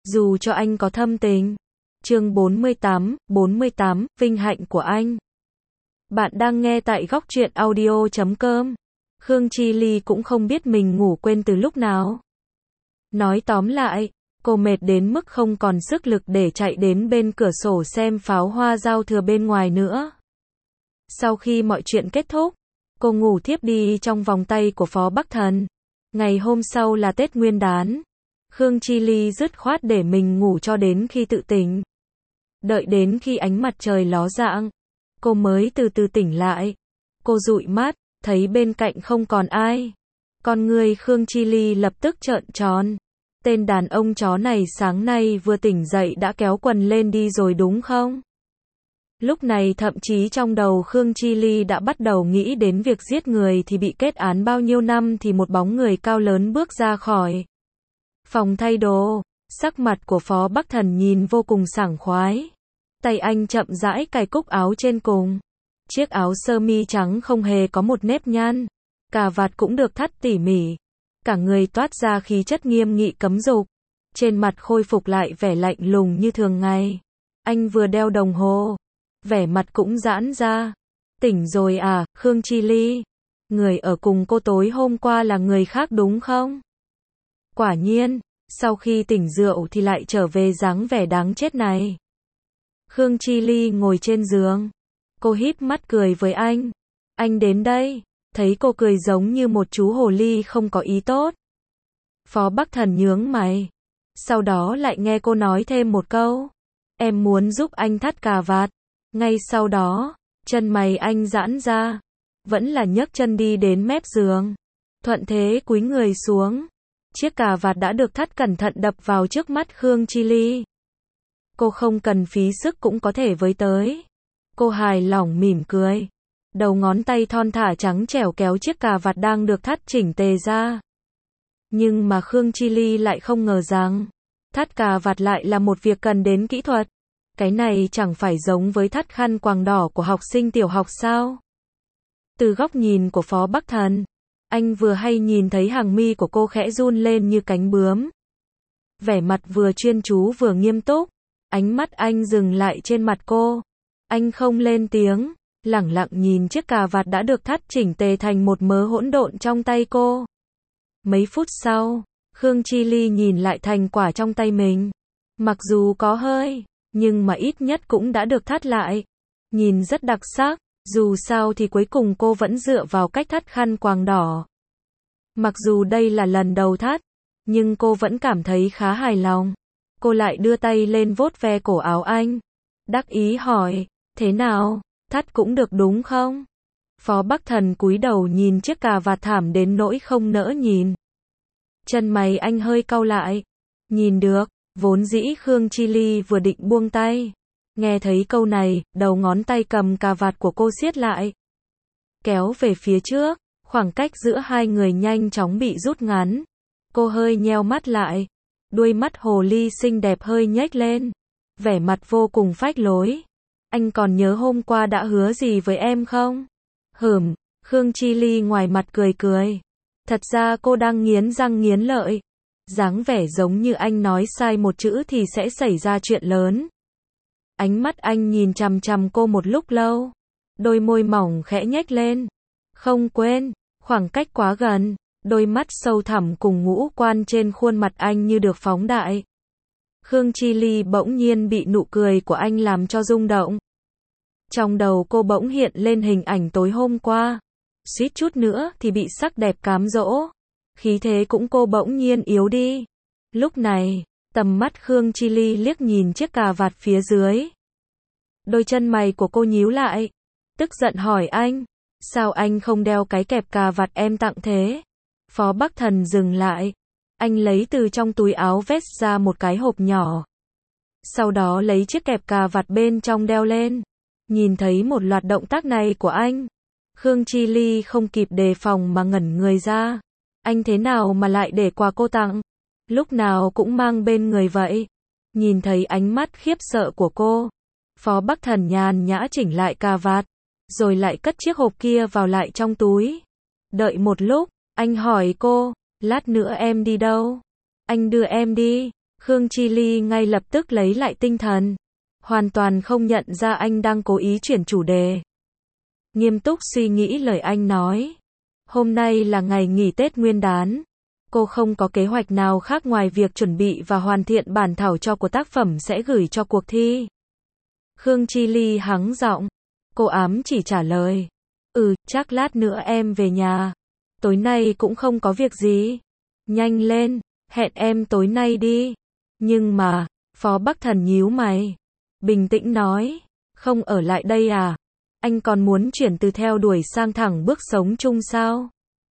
dù cho anh có thâm tình. Chương 48, vinh hạnh của anh. Bạn đang nghe tại góc truyện audio.com. Khương Chi Ly cũng không biết mình ngủ quên từ lúc nào. Nói tóm lại, cô mệt đến mức không còn sức lực để chạy đến bên cửa sổ xem pháo hoa giao thừa bên ngoài nữa. Sau khi mọi chuyện kết thúc, cô ngủ thiếp đi trong vòng tay của Phó Bắc Thần. Ngày hôm sau là Tết Nguyên đán. Khương Chi Ly dứt khoát để mình ngủ cho đến khi tự tỉnh. Đợi đến khi ánh mặt trời ló dạng, cô mới từ từ tỉnh lại. Cô dụi mắt, thấy bên cạnh không còn ai. Con người Khương Chi Ly lập tức trợn tròn. Tên đàn ông chó này sáng nay vừa tỉnh dậy đã kéo quần lên đi rồi đúng không? Lúc này thậm chí trong đầu Khương Chi Ly đã bắt đầu nghĩ đến việc giết người thì bị kết án bao nhiêu năm thì một bóng người cao lớn bước ra khỏi phòng thay đồ. Sắc mặt của Phó Bắc Thần nhìn vô cùng sảng khoái. Tay anh chậm rãi cài cúc áo trên cùng. Chiếc áo sơ mi trắng không hề có một nếp nhăn. Cà vạt cũng được thắt tỉ mỉ. Cả người toát ra khí chất nghiêm nghị cấm dục. Trên mặt khôi phục lại vẻ lạnh lùng như thường ngày. Anh vừa đeo đồng hồ. Vẻ mặt cũng giãn ra. Tỉnh rồi à, Khương Chi Ly? Người ở cùng cô tối hôm qua là người khác đúng không? Quả nhiên, sau khi tỉnh rượu thì lại trở về dáng vẻ đáng chết này. Khương Chi Ly ngồi trên giường. Cô híp mắt cười với anh. Anh đến đây. Thấy cô cười giống như một chú hồ ly không có ý tốt. Phó Bắc Thần nhướng mày. Sau đó lại nghe cô nói thêm một câu. Em muốn giúp anh thắt cà vạt. Ngay sau đó, chân mày anh giãn ra. Vẫn là nhấc chân đi đến mép giường. Thuận thế cúi người xuống. Chiếc cà vạt đã được thắt cẩn thận đập vào trước mắt Khương Chi Ly. Cô không cần phí sức cũng có thể với tới. Cô hài lòng mỉm cười. Đầu ngón tay thon thả trắng trẻo kéo chiếc cà vạt đang được thắt chỉnh tề ra. Nhưng mà Khương Chi Ly lại không ngờ rằng, thắt cà vạt lại là một việc cần đến kỹ thuật. Cái này chẳng phải giống với thắt khăn quàng đỏ của học sinh tiểu học sao? Từ góc nhìn của Phó Bắc Thần, anh vừa hay nhìn thấy hàng mi của cô khẽ run lên như cánh bướm. Vẻ mặt vừa chuyên chú vừa nghiêm túc, ánh mắt anh dừng lại trên mặt cô. Anh không lên tiếng, lẳng lặng nhìn chiếc cà vạt đã được thắt chỉnh tề thành một mớ hỗn độn trong tay cô. Mấy phút sau, Khương Chi Ly nhìn lại thành quả trong tay mình. Mặc dù có hơi, nhưng mà ít nhất cũng đã được thắt lại. Nhìn rất đặc sắc, dù sao thì cuối cùng cô vẫn dựa vào cách thắt khăn quàng đỏ. Mặc dù đây là lần đầu thắt, nhưng cô vẫn cảm thấy khá hài lòng. Cô lại đưa tay lên vuốt ve cổ áo anh. Đắc ý hỏi, thế nào, thắt cũng được đúng không? Phó Bắc Thần cúi đầu nhìn chiếc cà vạt thảm đến nỗi không nỡ nhìn. Chân mày anh hơi cau lại. Nhìn được, vốn dĩ Khương Chi Ly vừa định buông tay. Nghe thấy câu này, đầu ngón tay cầm cà vạt của cô siết lại. Kéo về phía trước, khoảng cách giữa hai người nhanh chóng bị rút ngắn. Cô hơi nheo mắt lại. Đuôi mắt hồ ly xinh đẹp hơi nhếch lên. Vẻ mặt vô cùng phách lối. Anh còn nhớ hôm qua đã hứa gì với em không? Khương Chi Ly ngoài mặt cười cười. Thật ra cô đang nghiến răng nghiến lợi. Dáng vẻ giống như anh nói sai một chữ thì sẽ xảy ra chuyện lớn. Ánh mắt anh nhìn chằm chằm cô một lúc lâu. Đôi môi mỏng khẽ nhếch lên. Không quên, khoảng cách quá gần. Đôi mắt sâu thẳm cùng ngũ quan trên khuôn mặt anh như được phóng đại. Khương Chi Ly bỗng nhiên bị nụ cười của anh làm cho rung động. Trong đầu cô bỗng hiện lên hình ảnh tối hôm qua. Suýt chút nữa thì bị sắc đẹp cám dỗ. Khí thế cũng cô bỗng nhiên yếu đi. Lúc này, tầm mắt Khương Chi Ly liếc nhìn chiếc cà vạt phía dưới. Đôi chân mày của cô nhíu lại. Tức giận hỏi anh. Sao anh không đeo cái kẹp cà vạt em tặng thế? Phó Bắc Thần dừng lại. Anh lấy từ trong túi áo vest ra một cái hộp nhỏ. Sau đó lấy chiếc kẹp cà vạt bên trong đeo lên. Nhìn thấy một loạt động tác này của anh. Khương Chi Ly không kịp đề phòng mà ngẩn người ra. Anh thế nào mà lại để quà cô tặng? Lúc nào cũng mang bên người vậy? Nhìn thấy ánh mắt khiếp sợ của cô. Phó Bắc Thần nhàn nhã chỉnh lại cà vạt. Rồi lại cất chiếc hộp kia vào lại trong túi. Đợi một lúc, anh hỏi cô. Lát nữa em đi đâu? Anh đưa em đi. Khương Chi Ly ngay lập tức lấy lại tinh thần, hoàn toàn không nhận ra anh đang cố ý chuyển chủ đề. Nghiêm túc suy nghĩ lời anh nói. Hôm nay là ngày nghỉ Tết Nguyên đán. Cô không có kế hoạch nào khác ngoài việc chuẩn bị và hoàn thiện bản thảo cho của tác phẩm sẽ gửi cho cuộc thi. Khương Chi Ly hắng giọng. Cô ám chỉ trả lời. Chắc lát nữa em về nhà. Tối nay cũng không có việc gì. Nhanh lên, hẹn em tối nay đi. Nhưng mà, Phó Bắc Thần nhíu mày. Bình tĩnh nói. Không ở lại đây à? Anh còn muốn chuyển từ theo đuổi sang thẳng bước sống chung sao?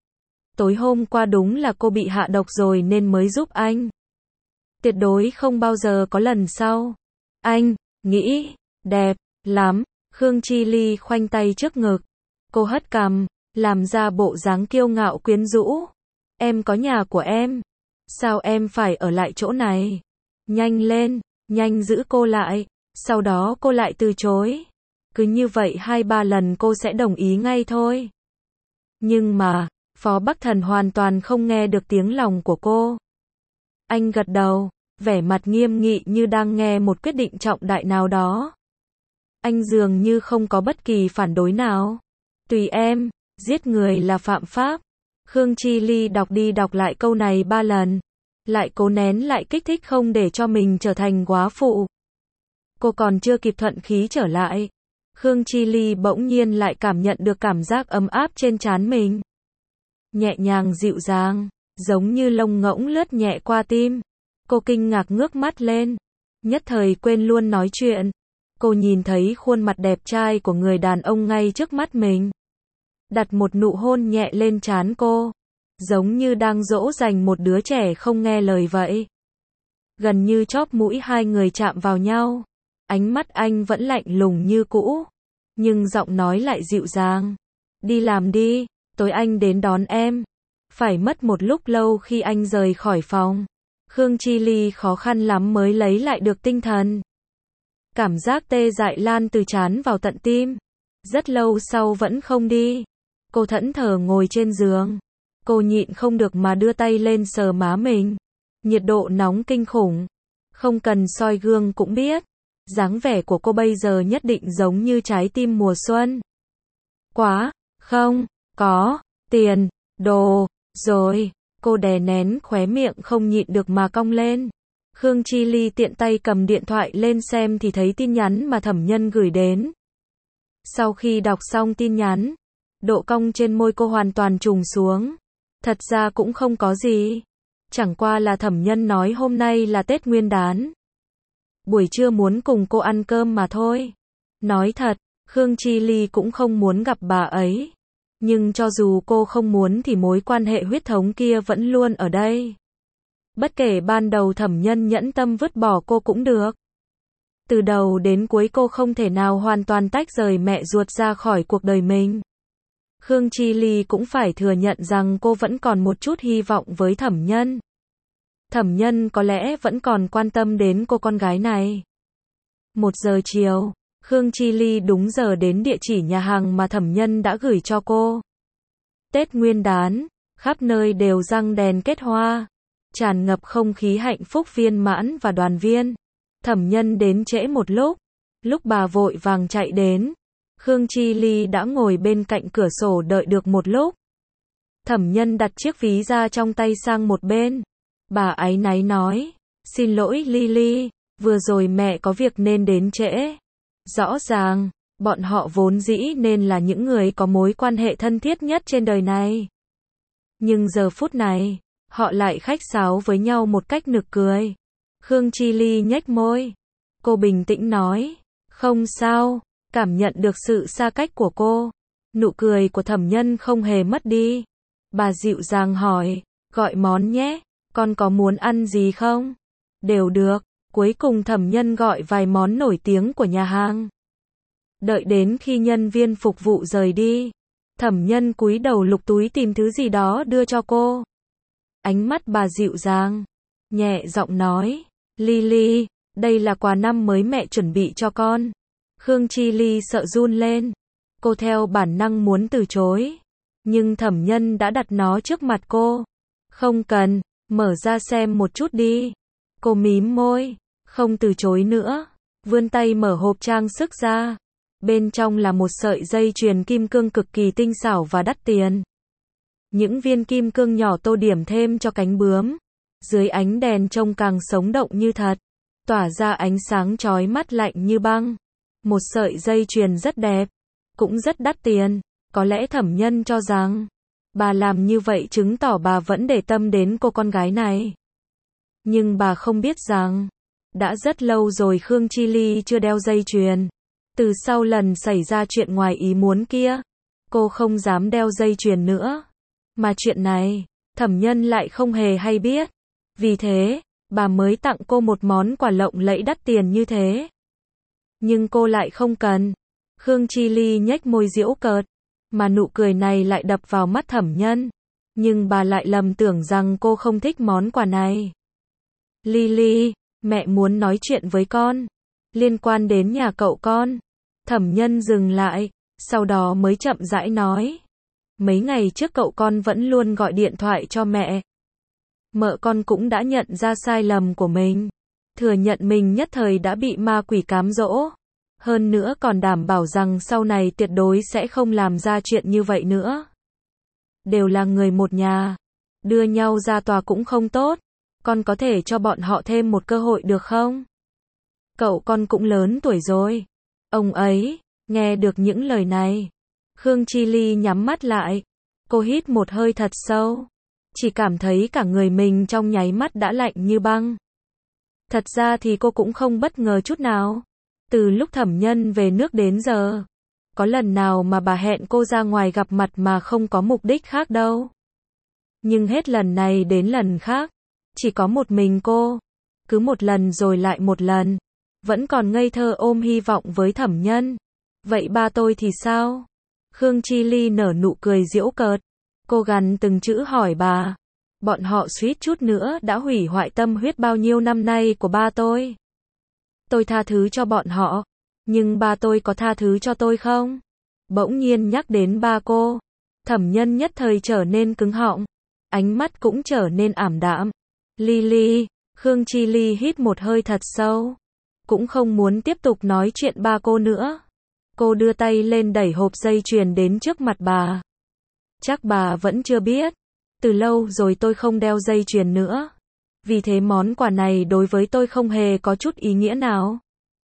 Tối hôm qua đúng là cô bị hạ độc rồi nên mới giúp anh. Tuyệt đối không bao giờ có lần sau. Anh nghĩ đẹp lắm. Khương Chi Ly khoanh tay trước ngực. Cô hất cằm, làm ra bộ dáng kiêu ngạo quyến rũ. Em có nhà của em. Sao em phải ở lại chỗ này? Nhanh lên, nhanh giữ cô lại. Sau đó cô lại từ chối. Cứ như vậy 2-3 lần cô sẽ đồng ý ngay thôi. Nhưng mà, Phó Bắc Thần hoàn toàn không nghe được tiếng lòng của cô. Anh gật đầu, vẻ mặt nghiêm nghị như đang nghe một quyết định trọng đại nào đó. Anh dường như không có bất kỳ phản đối nào. Tùy em, giết người là phạm pháp. Khương Chi Ly đọc đi đọc lại câu này 3 lần. Lại cố nén lại kích thích không để cho mình trở thành góa phụ. Cô còn chưa kịp thuận khí trở lại. Khương Chi Ly bỗng nhiên lại cảm nhận được cảm giác ấm áp trên trán mình. Nhẹ nhàng dịu dàng, giống như lông ngỗng lướt nhẹ qua tim. Cô kinh ngạc ngước mắt lên. Nhất thời quên luôn nói chuyện. Cô nhìn thấy khuôn mặt đẹp trai của người đàn ông ngay trước mắt mình. Đặt một nụ hôn nhẹ lên trán cô. Giống như đang dỗ dành một đứa trẻ không nghe lời vậy. Gần như chóp mũi hai người chạm vào nhau. Ánh mắt anh vẫn lạnh lùng như cũ. Nhưng giọng nói lại dịu dàng. Đi làm đi, tối anh đến đón em. Phải mất một lúc lâu khi anh rời khỏi phòng. Khương Chi Ly khó khăn lắm mới lấy lại được tinh thần. Cảm giác tê dại lan từ trán vào tận tim. Rất lâu sau vẫn không đi. Cô thẫn thờ ngồi trên giường. Cô nhịn không được mà đưa tay lên sờ má mình. Nhiệt độ nóng kinh khủng. Không cần soi gương cũng biết. Dáng vẻ của cô bây giờ nhất định giống như trái tim mùa xuân. Quá, không, có, tiền, đồ, rồi. Cô đè nén khóe miệng không nhịn được mà cong lên. Khương Chi Ly tiện tay cầm điện thoại lên xem thì thấy tin nhắn mà Thẩm Nhân gửi đến. Sau khi đọc xong tin nhắn, độ cong trên môi cô hoàn toàn trùng xuống. Thật ra cũng không có gì. Chẳng qua là Thẩm Nhân nói hôm nay là Tết Nguyên đán. Buổi trưa muốn cùng cô ăn cơm mà thôi. Nói thật, Khương Chi Ly cũng không muốn gặp bà ấy. Nhưng cho dù cô không muốn thì mối quan hệ huyết thống kia vẫn luôn ở đây. Bất kể ban đầu Thẩm Nhân nhẫn tâm vứt bỏ cô cũng được. Từ đầu đến cuối cô không thể nào hoàn toàn tách rời mẹ ruột ra khỏi cuộc đời mình. Khương Chi Ly cũng phải thừa nhận rằng cô vẫn còn một chút hy vọng với Thẩm Nhân. Thẩm Nhân có lẽ vẫn còn quan tâm đến cô con gái này. 1 giờ chiều, Khương Chi Ly đúng giờ đến địa chỉ nhà hàng mà Thẩm Nhân đã gửi cho cô. Tết Nguyên đán, khắp nơi đều răng đèn kết hoa, tràn ngập không khí hạnh phúc viên mãn và đoàn viên. Thẩm Nhân đến trễ một lúc bà vội vàng chạy đến, Khương Chi Ly đã ngồi bên cạnh cửa sổ đợi được một lúc. Thẩm Nhân đặt chiếc ví da trong tay sang một bên. Bà áy náy nói, xin lỗi Ly, vừa rồi mẹ có việc nên đến trễ. Rõ ràng, bọn họ vốn dĩ nên là những người có mối quan hệ thân thiết nhất trên đời này. Nhưng giờ phút này, họ lại khách sáo với nhau một cách nực cười. Khương Chi Ly nhếch môi. Cô bình tĩnh nói, không sao, cảm nhận được sự xa cách của cô. Nụ cười của Thẩm Nhân không hề mất đi. Bà dịu dàng hỏi, gọi món nhé, con có muốn ăn gì không? Đều được. Cuối cùng Thẩm Nhân gọi vài món nổi tiếng của nhà hàng. Đợi đến khi nhân viên phục vụ rời đi, Thẩm Nhân cúi đầu lục túi tìm thứ gì đó đưa cho cô. Ánh mắt bà dịu dàng, nhẹ giọng nói, Ly, đây là quà năm mới mẹ chuẩn bị cho con. Khương Chi Ly sợ run lên. Cô theo bản năng muốn từ chối. Nhưng Thẩm Nhân đã đặt nó trước mặt cô. Không cần, mở ra xem một chút đi. Cô mím môi, không từ chối nữa, vươn tay mở hộp trang sức ra. Bên trong là một sợi dây chuyền kim cương cực kỳ tinh xảo và đắt tiền. Những viên kim cương nhỏ tô điểm thêm cho cánh bướm. Dưới ánh đèn trông càng sống động như thật, tỏa ra ánh sáng chói mắt lạnh như băng. Một sợi dây chuyền rất đẹp, cũng rất đắt tiền. Có lẽ Thẩm Nhân cho rằng, bà làm như vậy chứng tỏ bà vẫn để tâm đến cô con gái này. Nhưng bà không biết rằng, đã rất lâu rồi Khương Chi Ly chưa đeo dây chuyền. Từ sau lần xảy ra chuyện ngoài ý muốn kia, cô không dám đeo dây chuyền nữa. Mà chuyện này, Thẩm Nhân lại không hề hay biết. Vì thế, bà mới tặng cô một món quà lộng lẫy đắt tiền như thế. Nhưng cô lại không cần. Khương Chi Ly nhếch môi giễu cợt, mà nụ cười này lại đập vào mắt Thẩm Nhân. Nhưng bà lại lầm tưởng rằng cô không thích món quà này. Ly, mẹ muốn nói chuyện với con. Liên quan đến nhà cậu con. Thẩm Nhân dừng lại, sau đó mới chậm rãi nói. Mấy ngày trước cậu con vẫn luôn gọi điện thoại cho mẹ. Mợ con cũng đã nhận ra sai lầm của mình. Thừa nhận mình nhất thời đã bị ma quỷ cám dỗ. Hơn nữa còn đảm bảo rằng sau này tuyệt đối sẽ không làm ra chuyện như vậy nữa. Đều là người một nhà. Đưa nhau ra tòa cũng không tốt. Con có thể cho bọn họ thêm một cơ hội được không? Cậu con cũng lớn tuổi rồi. Ông ấy, nghe được những lời này. Khương Chi Ly nhắm mắt lại. Cô hít một hơi thật sâu. Chỉ cảm thấy cả người mình trong nháy mắt đã lạnh như băng. Thật ra thì cô cũng không bất ngờ chút nào. Từ lúc Thẩm Nhân về nước đến giờ, có lần nào mà bà hẹn cô ra ngoài gặp mặt mà không có mục đích khác đâu. Nhưng hết lần này đến lần khác, chỉ có một mình cô. Cứ một lần rồi lại một lần. Vẫn còn ngây thơ ôm hy vọng với Thẩm Nhân. Vậy ba tôi thì sao? Khương Chi Ly nở nụ cười giễu cợt. Cô gằn từng chữ hỏi bà. Bọn họ suýt chút nữa đã hủy hoại tâm huyết bao nhiêu năm nay của ba tôi. Tôi tha thứ cho bọn họ. Nhưng ba tôi có tha thứ cho tôi không? Bỗng nhiên nhắc đến ba cô. Thẩm Nhân nhất thời trở nên cứng họng. Ánh mắt cũng trở nên ảm đạm. Ly, Khương Chi Ly hít một hơi thật sâu. Cũng không muốn tiếp tục nói chuyện ba cô nữa. Cô đưa tay lên đẩy hộp dây chuyền đến trước mặt bà. Chắc bà vẫn chưa biết. Từ lâu rồi tôi không đeo dây chuyền nữa. Vì thế món quà này đối với tôi không hề có chút ý nghĩa nào.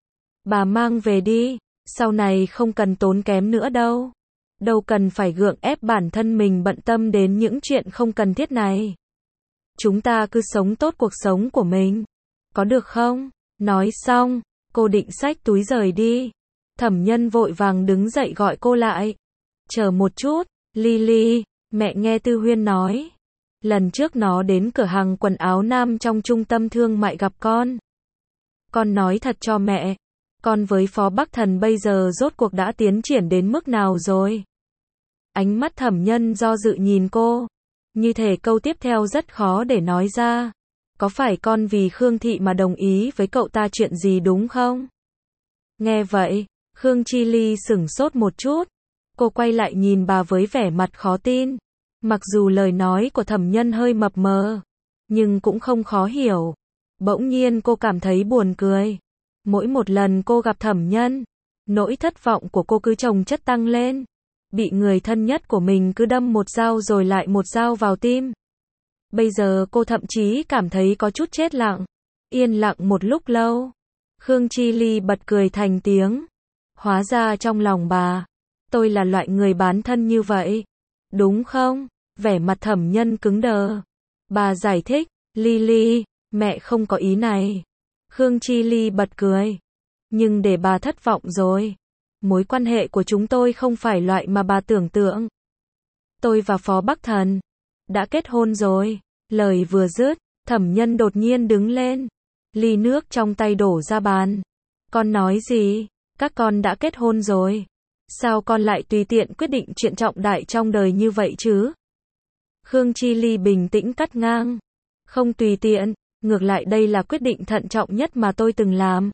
Bà mang về đi. Sau này không cần tốn kém nữa đâu. Đâu cần phải gượng ép bản thân mình bận tâm đến những chuyện không cần thiết này. Chúng ta cứ sống tốt cuộc sống của mình. Có được không? Nói xong, cô định xách túi rời đi. Thẩm Nhân vội vàng đứng dậy gọi cô lại. Chờ một chút, Ly, mẹ nghe Tư Huyên nói. Lần trước nó đến cửa hàng quần áo nam trong trung tâm thương mại gặp con. Con nói thật cho mẹ. Con với Phó Bắc Thần bây giờ rốt cuộc đã tiến triển đến mức nào rồi? Ánh mắt Thẩm Nhân do dự nhìn cô. Như thể câu tiếp theo rất khó để nói ra. Có phải con vì Khương Thị mà đồng ý với cậu ta chuyện gì đúng không? Nghe vậy, Khương Chi Ly sửng sốt một chút. Cô quay lại nhìn bà với vẻ mặt khó tin. Mặc dù lời nói của Thẩm Nhân hơi mập mờ, nhưng cũng không khó hiểu. Bỗng nhiên cô cảm thấy buồn cười. Mỗi một lần cô gặp Thẩm Nhân, nỗi thất vọng của cô cứ chồng chất tăng lên. Bị người thân nhất của mình cứ đâm một dao rồi lại một dao vào tim. Bây giờ cô thậm chí cảm thấy có chút chết lặng. Yên lặng một lúc lâu. Khương Chi Ly bật cười thành tiếng. Hóa ra trong lòng bà, tôi là loại người bán thân như vậy. Đúng không? Vẻ mặt Thẩm Nhân cứng đờ. Bà giải thích. Ly, mẹ không có ý này. Khương Chi Ly bật cười. Nhưng để bà thất vọng rồi. Mối quan hệ của chúng tôi không phải loại mà bà tưởng tượng. Tôi và Phó Bắc Thần đã kết hôn rồi. Lời vừa dứt, Thẩm Nhân đột nhiên đứng lên. Ly nước trong tay đổ ra bàn. Con nói gì? Các con đã kết hôn rồi. Sao con lại tùy tiện quyết định chuyện trọng đại trong đời như vậy chứ? Khương Chi Ly bình tĩnh cắt ngang. Không tùy tiện, ngược lại đây là quyết định thận trọng nhất mà tôi từng làm.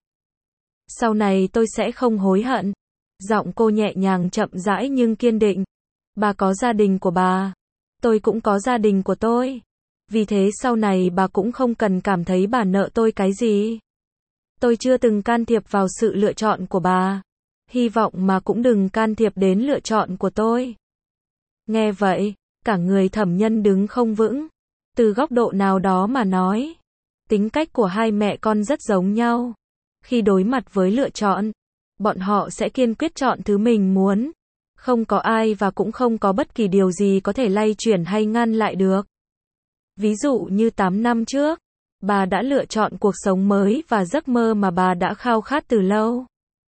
Sau này tôi sẽ không hối hận. Giọng cô nhẹ nhàng chậm rãi nhưng kiên định. Bà có gia đình của bà. Tôi cũng có gia đình của tôi. Vì thế sau này bà cũng không cần cảm thấy bà nợ tôi cái gì. Tôi chưa từng can thiệp vào sự lựa chọn của bà. Hy vọng mà cũng đừng can thiệp đến lựa chọn của tôi. Nghe vậy, cả người Thẩm Nhân đứng không vững. Từ góc độ nào đó mà nói, tính cách của hai mẹ con rất giống nhau. Khi đối mặt với lựa chọn, bọn họ sẽ kiên quyết chọn thứ mình muốn. Không có ai và cũng không có bất kỳ điều gì có thể lay chuyển hay ngăn lại được. Ví dụ như 8 năm trước, bà đã lựa chọn cuộc sống mới và giấc mơ mà bà đã khao khát từ lâu.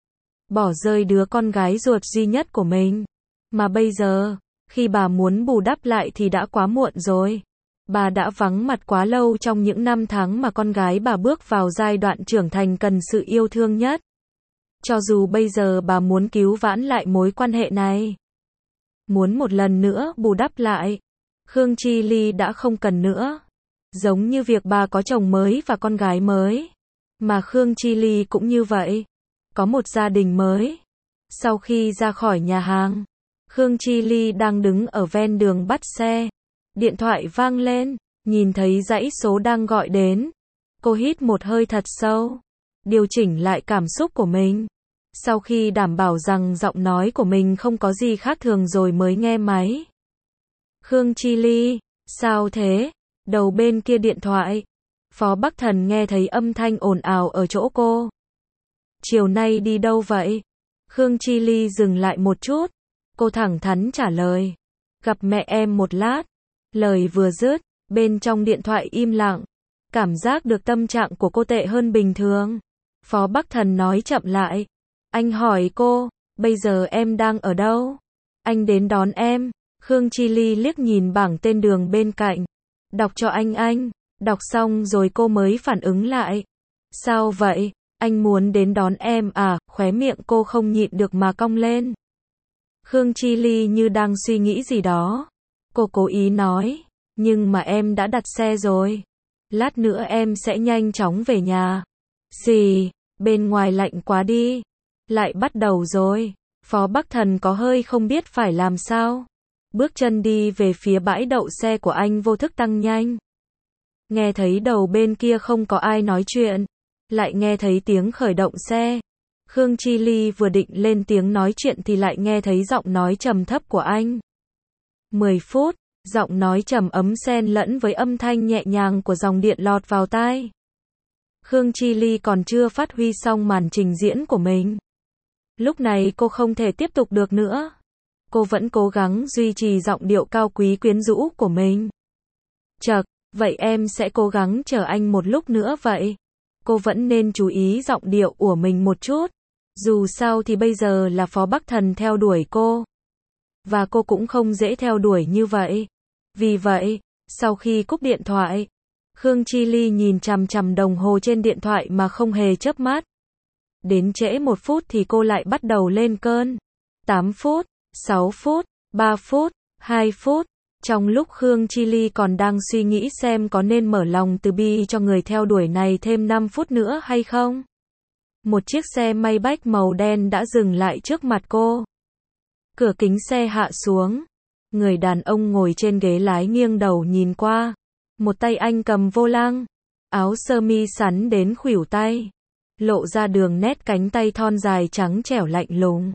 Bỏ rơi đứa con gái ruột duy nhất của mình. Mà bây giờ, khi bà muốn bù đắp lại thì đã quá muộn rồi. Bà đã vắng mặt quá lâu trong những năm tháng mà con gái bà bước vào giai đoạn trưởng thành cần sự yêu thương nhất. Cho dù bây giờ bà muốn cứu vãn lại mối quan hệ này, muốn một lần nữa bù đắp lại, Khương Chi Ly đã không cần nữa. Giống như việc bà có chồng mới và con gái mới, mà Khương Chi Ly cũng như vậy, có một gia đình mới. Sau khi ra khỏi nhà hàng, Khương Chi Ly đang đứng ở ven đường bắt xe. Điện thoại vang lên, nhìn thấy dãy số đang gọi đến. Cô hít một hơi thật sâu, điều chỉnh lại cảm xúc của mình. Sau khi đảm bảo rằng giọng nói của mình không có gì khác thường rồi mới nghe máy. Khương Chi Ly, sao thế? Đầu bên kia điện thoại, Phó Bắc Thần nghe thấy âm thanh ồn ào ở chỗ cô. Chiều nay đi đâu vậy? Khương Chi Ly dừng lại một chút. Cô thẳng thắn trả lời. Gặp mẹ em một lát. Lời vừa dứt, bên trong điện thoại im lặng. Cảm giác được tâm trạng của cô tệ hơn bình thường. Phó Bắc Thần nói chậm lại. Anh hỏi cô, bây giờ em đang ở đâu? Anh đến đón em. Khương Chi Ly liếc nhìn bảng tên đường bên cạnh. Đọc cho anh. Đọc xong rồi cô mới phản ứng lại. Sao vậy? Anh muốn đến đón em à? Khóe miệng cô không nhịn được mà cong lên. Khương Chi Ly như đang suy nghĩ gì đó. Cô cố ý nói. Nhưng mà em đã đặt xe rồi. Lát nữa em sẽ nhanh chóng về nhà. Gì? Bên ngoài lạnh quá đi. Lại bắt đầu rồi. Phó Bắc Thần có hơi không biết phải làm sao. Bước chân đi về phía bãi đậu xe của anh vô thức tăng nhanh. Nghe thấy đầu bên kia không có ai nói chuyện. Lại nghe thấy tiếng khởi động xe. Khương Chi Ly vừa định lên tiếng nói chuyện thì lại nghe thấy giọng nói trầm thấp của anh. 10 phút, giọng nói trầm ấm xen lẫn với âm thanh nhẹ nhàng của dòng điện lọt vào tai. Khương Chi Ly còn chưa phát huy xong màn trình diễn của mình. Lúc này cô không thể tiếp tục được nữa. Cô vẫn cố gắng duy trì giọng điệu cao quý quyến rũ của mình. Chậc, vậy em sẽ cố gắng chờ anh một lúc nữa vậy. Cô vẫn nên chú ý giọng điệu của mình một chút. Dù sao thì bây giờ là Phó Bắc Thần theo đuổi cô. Và cô cũng không dễ theo đuổi như vậy. Vì vậy, sau khi cúp điện thoại, Khương Chi Ly nhìn chằm chằm đồng hồ trên điện thoại mà không hề chớp mắt. Đến trễ 1 phút thì cô lại bắt đầu lên cơn. 8 phút, 6 phút, 3 phút, 2 phút. Trong lúc Khương Chi Ly còn đang suy nghĩ xem có nên mở lòng từ bi cho người theo đuổi này thêm 5 phút nữa hay không. Một chiếc xe Maybach màu đen đã dừng lại trước mặt cô. Cửa kính xe hạ xuống. Người đàn ông ngồi trên ghế lái nghiêng đầu nhìn qua. Một tay anh cầm vô lăng. Áo sơ mi sắn đến khuỷu tay. Lộ ra đường nét cánh tay thon dài trắng trẻo lạnh lùng.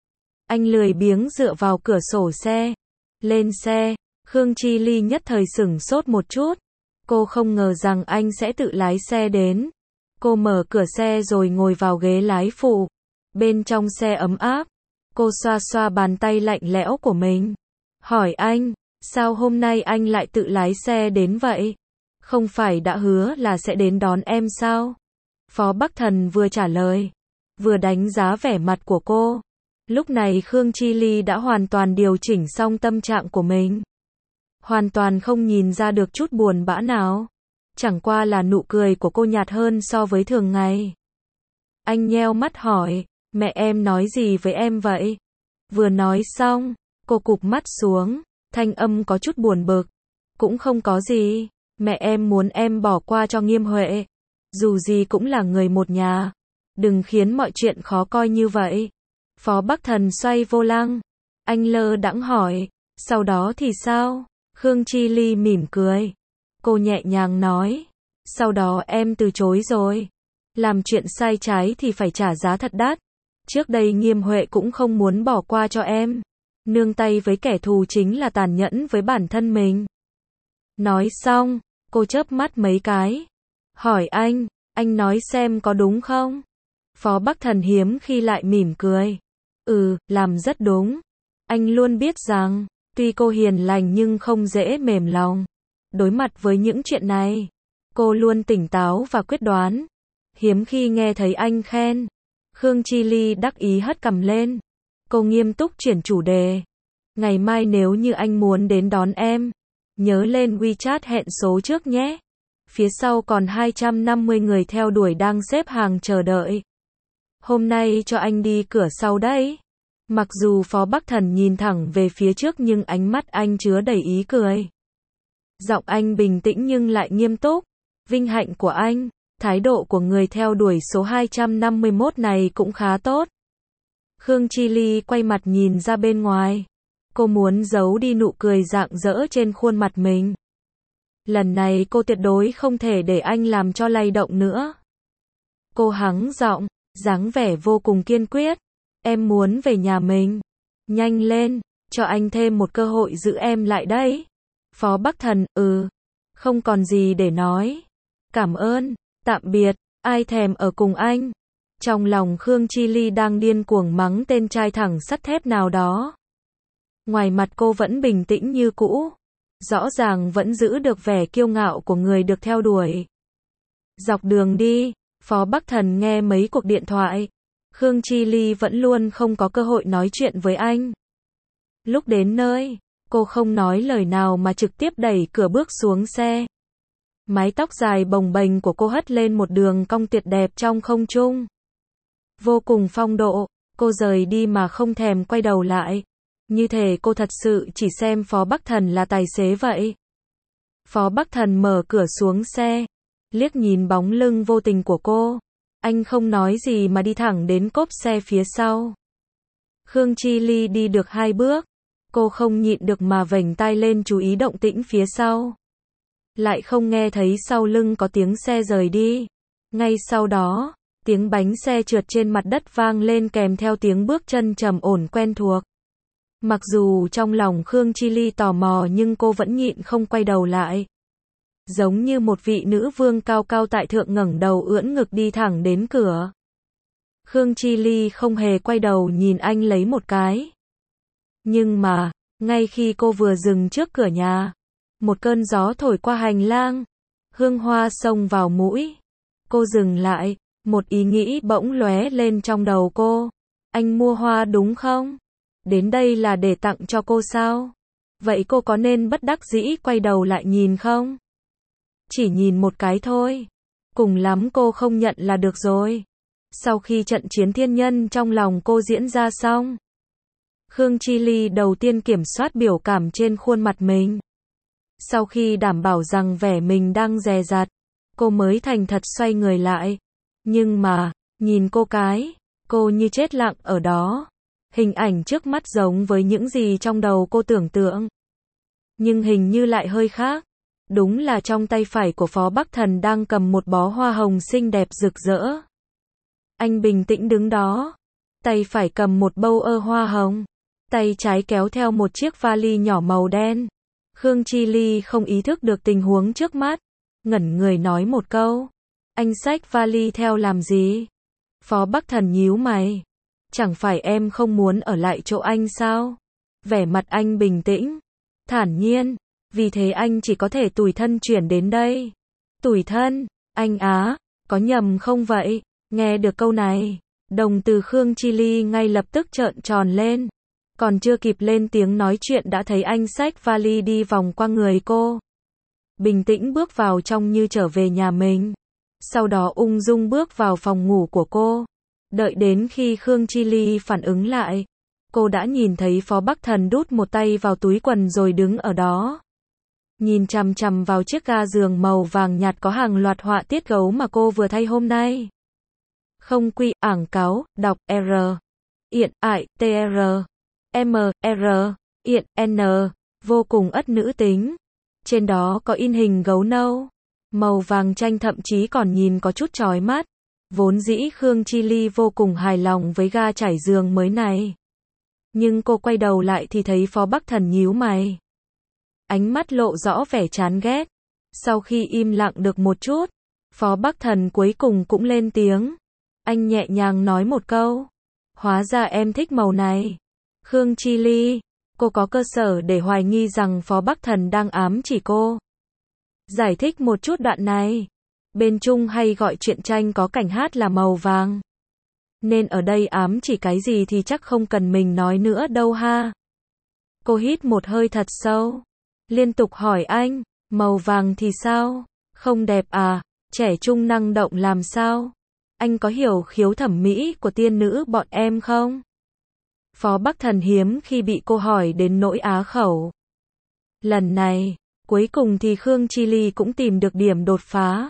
Anh lười biếng dựa vào cửa sổ xe. Lên xe, Khương Chi Ly nhất thời sửng sốt một chút. Cô không ngờ rằng anh sẽ tự lái xe đến. Cô mở cửa xe rồi ngồi vào ghế lái phụ. Bên trong xe ấm áp. Cô xoa xoa bàn tay lạnh lẽo của mình. Hỏi anh, sao hôm nay anh lại tự lái xe đến vậy? Không phải đã hứa là sẽ đến đón em sao? Phó Bắc Thần vừa trả lời, vừa đánh giá vẻ mặt của cô. Lúc này Khương Chi Ly đã hoàn toàn điều chỉnh xong tâm trạng của mình. Hoàn toàn không nhìn ra được chút buồn bã nào. Chẳng qua là nụ cười của cô nhạt hơn so với thường ngày. Anh nheo mắt hỏi, mẹ em nói gì với em vậy? Vừa nói xong, cô cụp mắt xuống, thanh âm có chút buồn bực. Cũng không có gì, mẹ em muốn em bỏ qua cho Nghiêm Huệ. Dù gì cũng là người một nhà. Đừng khiến mọi chuyện khó coi như vậy. Phó Bắc Thần xoay vô lăng. Anh lơ đãng hỏi, sau đó thì sao? Khương Chi Ly mỉm cười. Cô nhẹ nhàng nói. Sau đó em từ chối rồi. Làm chuyện sai trái thì phải trả giá thật đắt. Trước đây Nghiêm Huệ cũng không muốn bỏ qua cho em. Nương tay với kẻ thù chính là tàn nhẫn với bản thân mình. Nói xong, cô chớp mắt mấy cái. Hỏi anh nói xem có đúng không? Phó Bắc Thần hiếm khi lại mỉm cười. Làm rất đúng. Anh luôn biết rằng, tuy cô hiền lành nhưng không dễ mềm lòng. Đối mặt với những chuyện này, cô luôn tỉnh táo và quyết đoán. Hiếm khi nghe thấy anh khen. Khương Chi Ly đắc ý hất cằm lên. Cô nghiêm túc chuyển chủ đề. Ngày mai nếu như anh muốn đến đón em, nhớ lên WeChat hẹn số trước nhé. Phía sau còn 250 người theo đuổi đang xếp hàng chờ đợi. Hôm nay cho anh đi cửa sau đấy. Mặc dù Phó Bắc Thần nhìn thẳng về phía trước nhưng ánh mắt anh chứa đầy ý cười. Giọng anh bình tĩnh nhưng lại nghiêm túc. Vinh hạnh của anh, thái độ của người theo đuổi số 251 này cũng khá tốt. Khương Chi Ly quay mặt nhìn ra bên ngoài. Cô muốn giấu đi nụ cười rạng rỡ trên khuôn mặt mình. Lần này cô tuyệt đối không thể để anh làm cho lay động nữa. Cô hắng giọng, dáng vẻ vô cùng kiên quyết. Em muốn về nhà mình. Nhanh lên, cho anh thêm một cơ hội giữ em lại đấy. Phó Bắc Thần, không còn gì để nói. Cảm ơn, tạm biệt, ai thèm ở cùng anh. Trong lòng Khương Chi Ly đang điên cuồng mắng tên trai thẳng sắt thép nào đó. Ngoài mặt cô vẫn bình tĩnh như cũ. Rõ ràng vẫn giữ được vẻ kiêu ngạo của người được theo đuổi. Dọc đường đi, Phó Bắc Thần nghe mấy cuộc điện thoại. Khương Chi Ly vẫn luôn không có cơ hội nói chuyện với anh. Lúc đến nơi, cô không nói lời nào mà trực tiếp đẩy cửa bước xuống xe. Mái tóc dài bồng bềnh của cô hất lên một đường cong tuyệt đẹp trong không trung. Vô cùng phong độ, cô rời đi mà không thèm quay đầu lại. Như thể cô thật sự chỉ xem Phó Bắc Thần là tài xế vậy. Phó Bắc Thần mở cửa xuống xe, liếc nhìn bóng lưng vô tình của cô. Anh không nói gì mà đi thẳng đến cốp xe phía sau. Khương Chi Ly đi được 2 bước. Cô không nhịn được mà vểnh tai lên chú ý động tĩnh phía sau. Lại không nghe thấy sau lưng có tiếng xe rời đi. Ngay sau đó, tiếng bánh xe trượt trên mặt đất vang lên kèm theo tiếng bước chân trầm ổn quen thuộc. Mặc dù trong lòng Khương Chi Ly tò mò nhưng cô vẫn nhịn không quay đầu lại. Giống như một vị nữ vương cao cao tại thượng ngẩng đầu ưỡn ngực đi thẳng đến cửa. Khương Chi Ly không hề quay đầu nhìn anh lấy một cái. Nhưng mà, ngay khi cô vừa dừng trước cửa nhà, một cơn gió thổi qua hành lang, hương hoa xông vào mũi. Cô dừng lại, một ý nghĩ bỗng lóe lên trong đầu cô. Anh mua hoa đúng không? Đến đây là để tặng cho cô sao? Vậy cô có nên bất đắc dĩ quay đầu lại nhìn không? Chỉ nhìn một cái thôi. Cùng lắm cô không nhận là được rồi. Sau khi trận chiến thiên nhân trong lòng cô diễn ra xong, Khương Chi Ly đầu tiên kiểm soát biểu cảm trên khuôn mặt mình. Sau khi đảm bảo rằng vẻ mình đang dè dặt, cô mới thành thật xoay người lại. Nhưng mà, nhìn cô như chết lặng ở đó. Hình ảnh trước mắt giống với những gì trong đầu cô tưởng tượng. Nhưng hình như lại hơi khác. Đúng là trong tay phải của Phó Bắc Thần đang cầm một bó hoa hồng xinh đẹp rực rỡ. Anh bình tĩnh đứng đó. Tay phải cầm một bâu hoa hồng. Tay trái kéo theo một chiếc vali nhỏ màu đen. Khương Chi Ly không ý thức được tình huống trước mắt. Ngẩn người nói một câu. Anh xách vali theo làm gì? Phó Bắc Thần nhíu mày. Chẳng phải em không muốn ở lại chỗ anh sao? Vẻ mặt anh bình tĩnh, thản nhiên. Vì thế anh chỉ có thể tủi thân chuyển đến đây. Tủi thân? Anh á, có nhầm không vậy? Nghe được câu này, đồng từ Khương Chi Ly ngay lập tức trợn tròn lên. Còn chưa kịp lên tiếng nói chuyện đã thấy anh xách vali đi vòng qua người cô. Bình tĩnh bước vào trong như trở về nhà mình. Sau đó ung dung bước vào phòng ngủ của cô. Đợi đến khi Khương Chi Ly phản ứng lại, cô đã nhìn thấy Phó Bắc Thần đút một tay vào túi quần rồi đứng ở đó. Nhìn chằm chằm vào chiếc ga giường màu vàng nhạt có hàng loạt họa tiết gấu mà cô vừa thay hôm nay. Không quy, ảng cáo, đọc, R. Iện, ại, TR. M, R. Iện, N. Vô cùng ất nữ tính. Trên đó có in hình gấu nâu, màu vàng chanh, thậm chí còn nhìn có chút chói mắt. Vốn dĩ Khương Chi Ly vô cùng hài lòng với ga trải giường mới này. Nhưng cô quay đầu lại thì thấy Phó Bắc Thần nhíu mày. Ánh mắt lộ rõ vẻ chán ghét. Sau khi im lặng được một chút, Phó Bắc Thần cuối cùng cũng lên tiếng. Anh nhẹ nhàng nói một câu. Hóa ra em thích màu này. Khương Chi Ly, cô có cơ sở để hoài nghi rằng Phó Bắc Thần đang ám chỉ cô. Giải thích một chút đoạn này. Bên Trung hay gọi truyện tranh có cảnh hát là màu vàng. Nên ở đây ám chỉ cái gì thì chắc không cần mình nói nữa đâu ha. Cô hít một hơi thật sâu. Liên tục hỏi anh, màu vàng thì sao? Không đẹp à? Trẻ trung năng động làm sao? Anh có hiểu khiếu thẩm mỹ của tiên nữ bọn em không? Phó Bắc Thần hiếm khi bị cô hỏi đến nỗi á khẩu. Lần này, cuối cùng thì Khương Chi Ly cũng tìm được điểm đột phá.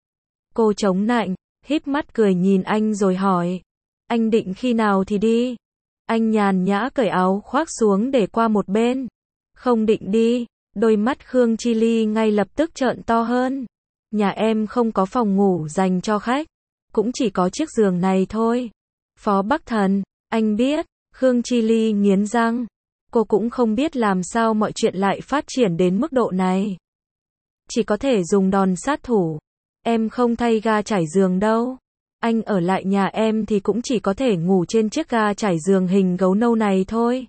Cô chống nạnh, híp mắt cười nhìn anh rồi hỏi. Anh định khi nào thì đi? Anh nhàn nhã cởi áo khoác xuống để qua một bên. Không định đi. Đôi mắt Khương Chi Ly ngay lập tức trợn to hơn. Nhà em không có phòng ngủ dành cho khách. Cũng chỉ có chiếc giường này thôi. Phó Bắc Thần, anh biết. Khương Chi Ly nghiến răng. Cô cũng không biết làm sao mọi chuyện lại phát triển đến mức độ này. Chỉ có thể dùng đòn sát thủ. Em không thay ga trải giường đâu. Anh ở lại nhà em thì cũng chỉ có thể ngủ trên chiếc ga trải giường hình gấu nâu này thôi.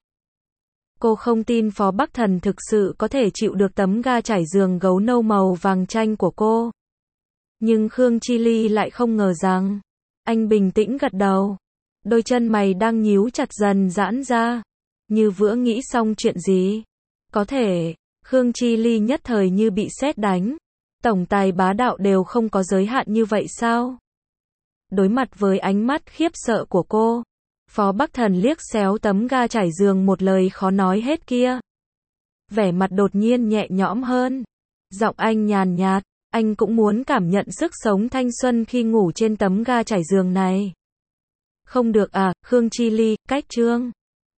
Cô không tin Phó Bắc Thần thực sự có thể chịu được tấm ga trải giường gấu nâu màu vàng chanh của cô. Nhưng Khương Chi Ly lại không ngờ rằng. Anh bình tĩnh gật đầu. Đôi chân mày đang nhíu chặt dần giãn ra. Như vừa nghĩ xong chuyện gì. Có thể, Khương Chi Ly nhất thời như bị sét đánh. Tổng tài bá đạo đều không có giới hạn như vậy sao? Đối mặt với ánh mắt khiếp sợ của cô, Phó Bắc Thần liếc xéo tấm ga trải giường một lời khó nói hết kia. Vẻ mặt đột nhiên nhẹ nhõm hơn. Giọng anh nhàn nhạt, anh cũng muốn cảm nhận sức sống thanh xuân khi ngủ trên tấm ga trải giường này. Không được à, Khương Chi Ly, cách chương.